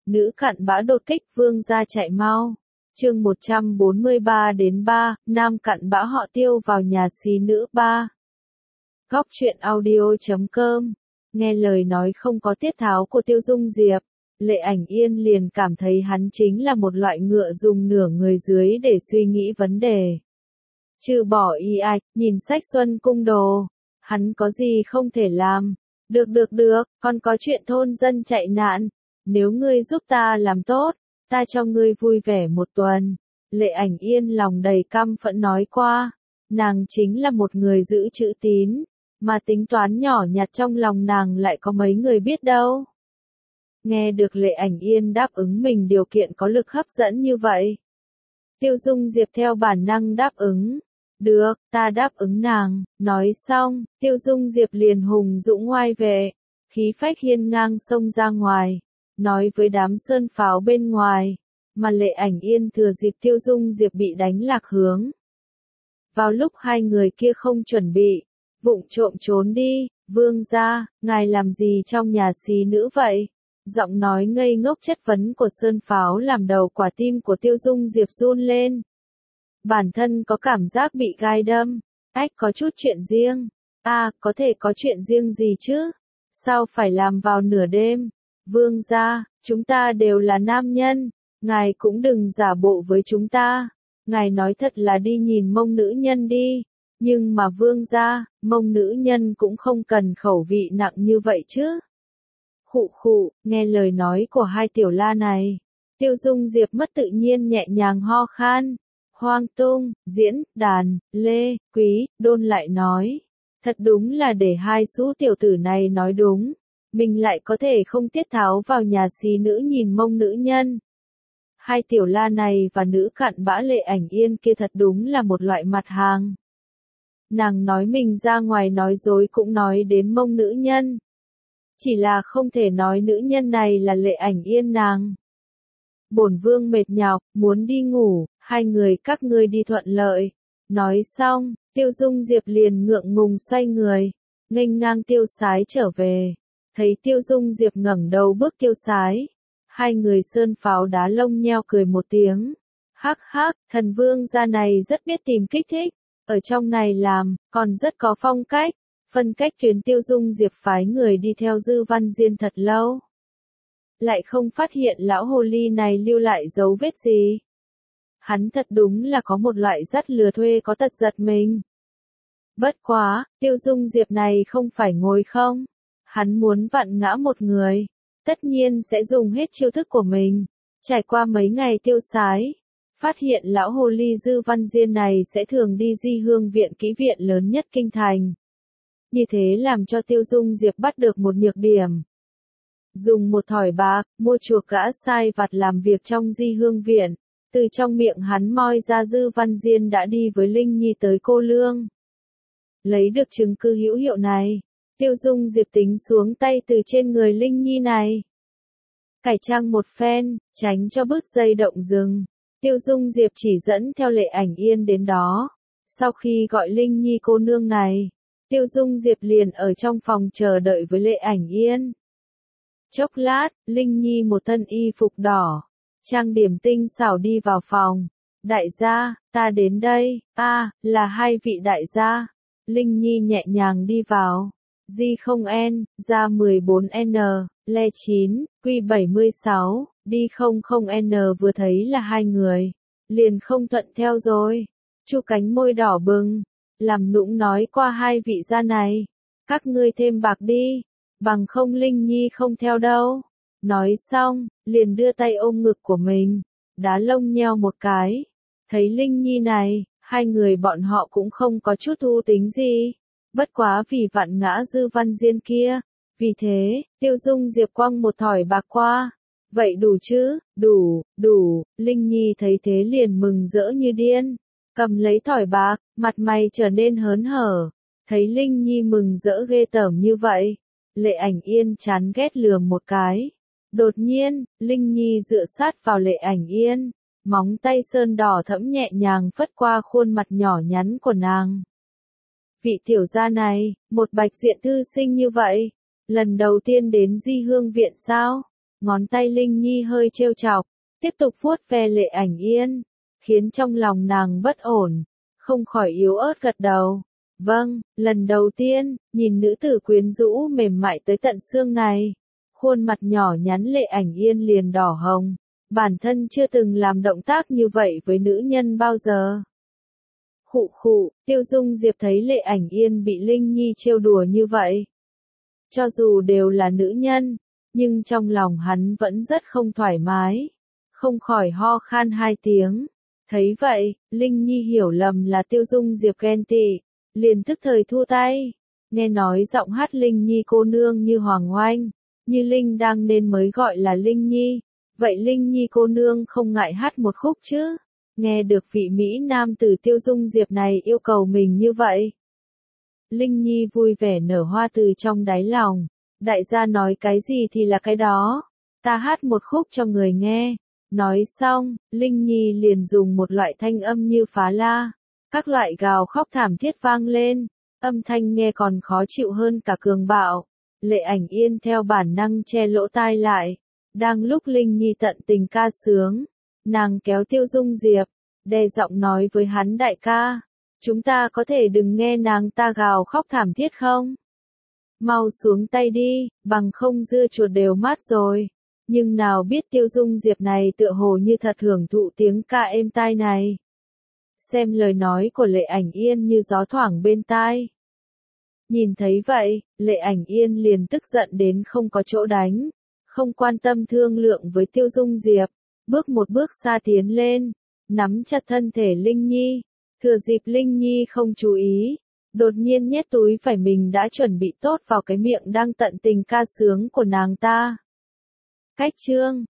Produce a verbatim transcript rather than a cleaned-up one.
Nữ cặn bã đột kích vương gia chạy mau. Chương một trăm bốn mươi ba đến ba, nam cặn bã họ Tiêu vào nhà xí nữ ba. Góc truyện audio chấm com. Nghe lời nói không có tiết tháo của Tiêu Dung Diệp, Lệ Ảnh Yên liền cảm thấy hắn chính là một loại ngựa dùng nửa người dưới để suy nghĩ vấn đề. Trừ bỏ y ạch, nhìn sách Xuân Cung đồ, hắn có gì không thể làm. Được được được, còn có chuyện thôn dân chạy nạn. Nếu ngươi giúp ta làm tốt, ta cho ngươi vui vẻ một tuần. Lệ Ảnh Yên lòng đầy căm phẫn nói qua. Nàng chính là một người giữ chữ tín, mà tính toán nhỏ nhặt trong lòng nàng lại có mấy người biết đâu. Nghe được Lệ Ảnh Yên đáp ứng mình điều kiện có lực hấp dẫn như vậy, Tiêu Dung Diệp theo bản năng đáp ứng. Được, ta đáp ứng nàng. Nói xong, Tiêu Dung Diệp liền hùng dũng oai vệ, khí phách hiên ngang xông ra ngoài, nói với đám sơn pháo bên ngoài, mà Lệ Ảnh Yên thừa dịp Tiêu Dung Diệp bị đánh lạc hướng. Vào lúc hai người kia không chuẩn bị, vụng trộm trốn đi. Vương gia, ngài làm gì trong nhà xí nữ vậy? Giọng nói ngây ngốc chất vấn của sơn pháo làm đầu quả tim của Tiêu Dung Diệp run lên. Bản thân có cảm giác bị gai đâm. Ách, có chút chuyện riêng. À, có thể có chuyện riêng gì chứ? Sao phải làm vào nửa đêm? Vương gia, chúng ta đều là nam nhân. Ngài cũng đừng giả bộ với chúng ta. Ngài nói thật là đi nhìn mông nữ nhân đi. Nhưng mà vương gia, mông nữ nhân cũng không cần khẩu vị nặng như vậy chứ. Khụ khụ, nghe lời nói của hai tiểu la này, Tiêu Dung Diệp mất tự nhiên nhẹ nhàng ho khan. Hoang Tung, Diễn, Đàn, Lê, Quý, Đôn lại nói. Thật đúng là để hai số tiểu tử này nói đúng. Mình lại có thể không tiết tháo vào nhà xí nữ nhìn mông nữ nhân. Hai tiểu la này và nữ cặn bã Lệ Ảnh Yên kia thật đúng là một loại mặt hàng. Nàng nói mình ra ngoài nói dối cũng nói đến mông nữ nhân. Chỉ là không thể nói nữ nhân này là Lệ Ảnh Yên nàng. Bổn vương mệt nhọc, muốn đi ngủ, hai người các ngươi đi thuận lợi. Nói xong, Tiêu Dung Diệp liền ngượng ngùng xoay người, nghênh ngang tiêu sái trở về. Thấy Tiêu Dung Diệp ngẩng đầu bước tiêu sái, hai người sơn pháo đá lông nheo cười một tiếng. Hắc hắc, thần vương gia này rất biết tìm kích thích, ở trong này làm, còn rất có phong cách. Phân cách tuyến Tiêu Dung Diệp phái người đi theo Dư Văn Diên thật lâu, lại không phát hiện lão hồ ly này lưu lại dấu vết gì. Hắn thật đúng là có một loại dắt lừa thuê có tật giật mình. Bất quá, Tiêu Dung Diệp này không phải ngồi không. Hắn muốn vặn ngã một người, tất nhiên sẽ dùng hết chiêu thức của mình. Trải qua mấy ngày tiêu sái, phát hiện lão hồ ly Dư Văn Diên này sẽ thường đi Di Hương viện kỹ viện lớn nhất kinh thành. Như thế làm cho Tiêu Dung Diệp bắt được một nhược điểm. Dùng một thỏi bạc, mua chuộc gã sai vặt làm việc trong Di Hương viện. Từ trong miệng hắn moi ra Dư Văn Diên đã đi với Linh Nhi tới Cô Lương. Lấy được chứng cứ hữu hiệu này, Tiêu Dung Diệp tính xuống tay từ trên người Linh Nhi này. Cải trang một phen, tránh cho bứt dây động rừng. Tiêu Dung Diệp chỉ dẫn theo Lệ Ảnh Yên đến đó. Sau khi gọi Linh Nhi cô nương này, Tiêu Dung Diệp liền ở trong phòng chờ đợi với Lệ Ảnh Yên. Chốc lát, Linh Nhi một thân y phục đỏ, trang điểm tinh xảo đi vào phòng. Đại gia, ta đến đây. A, à, là hai vị đại gia. Linh Nhi nhẹ nhàng đi vào. Di không N, ra mười bốn N, Le chín, Q bảy mươi sáu, đi không không N vừa thấy là hai người, liền không thuận theo rồi. Chu cánh môi đỏ bừng, làm nũng nói qua hai vị gia này. Các ngươi thêm bạc đi, bằng không Linh Nhi không theo đâu. Nói xong, liền đưa tay ôm ngực của mình, đá lông nheo một cái. Thấy Linh Nhi này, hai người bọn họ cũng không có chút thú tính gì. Bất quá vì vặn ngã Dư Văn Diên kia. Vì thế, Tiêu Dung Diệp quăng một thỏi bạc qua. Vậy đủ chứ? Đủ, đủ. Linh Nhi thấy thế liền mừng rỡ như điên. Cầm lấy thỏi bạc, mặt mày trở nên hớn hở. Thấy Linh Nhi mừng rỡ ghê tởm như vậy, Lệ Ảnh Yên chán ghét lườm một cái. Đột nhiên, Linh Nhi dựa sát vào Lệ Ảnh Yên, móng tay sơn đỏ thẫm nhẹ nhàng phất qua khuôn mặt nhỏ nhắn của nàng. Vị tiểu gia này, một bạch diện thư sinh như vậy, lần đầu tiên đến Di Hương viện sao? Ngón tay Linh Nhi hơi trêu chọc, tiếp tục vuốt ve Lệ Ảnh Yên, khiến trong lòng nàng bất ổn, không khỏi yếu ớt gật đầu. Vâng, lần đầu tiên, nhìn nữ tử quyến rũ mềm mại tới tận xương này, khuôn mặt nhỏ nhắn Lệ Ảnh Yên liền đỏ hồng, bản thân chưa từng làm động tác như vậy với nữ nhân bao giờ. Khụ khụ, Tiêu Dung Diệp thấy Lệ Ảnh Yên bị Linh Nhi trêu đùa như vậy. Cho dù đều là nữ nhân, nhưng trong lòng hắn vẫn rất không thoải mái, không khỏi ho khan hai tiếng. Thấy vậy, Linh Nhi hiểu lầm là Tiêu Dung Diệp ghen tị, liền tức thời thu tay. Nghe nói giọng hát Linh Nhi cô nương như hoàng oanh, như Linh đang nên mới gọi là Linh Nhi. Vậy Linh Nhi cô nương không ngại hát một khúc chứ? Nghe được vị Mỹ nam tử Tiêu Dung Diệp này yêu cầu mình như vậy. Linh Nhi vui vẻ nở hoa từ trong đáy lòng. Đại gia nói cái gì thì là cái đó. Ta hát một khúc cho người nghe. Nói xong, Linh Nhi liền dùng một loại thanh âm như phá la. Các loại gào khóc thảm thiết vang lên. Âm thanh nghe còn khó chịu hơn cả cường bạo. Lệ Ảnh Yên theo bản năng che lỗ tai lại. Đang lúc Linh Nhi tận tình ca sướng, nàng kéo Tiêu Dung Diệp, đè giọng nói với hắn đại ca. Chúng ta có thể đừng nghe nàng ta gào khóc thảm thiết không? Mau xuống tay đi, bằng không dưa chuột đều mát rồi. Nhưng nào biết Tiêu Dung Diệp này tựa hồ như thật hưởng thụ tiếng ca êm tai này. Xem lời nói của Lệ Ảnh Yên như gió thoảng bên tai. Nhìn thấy vậy, Lệ Ảnh Yên liền tức giận đến không có chỗ đánh, không quan tâm thương lượng với Tiêu Dung Diệp, bước một bước xa tiến lên, nắm chặt thân thể Linh Nhi, thừa dịp Linh Nhi không chú ý, đột nhiên nhét túi phải mình đã chuẩn bị tốt vào cái miệng đang tận tình ca sướng của nàng ta. Cách chương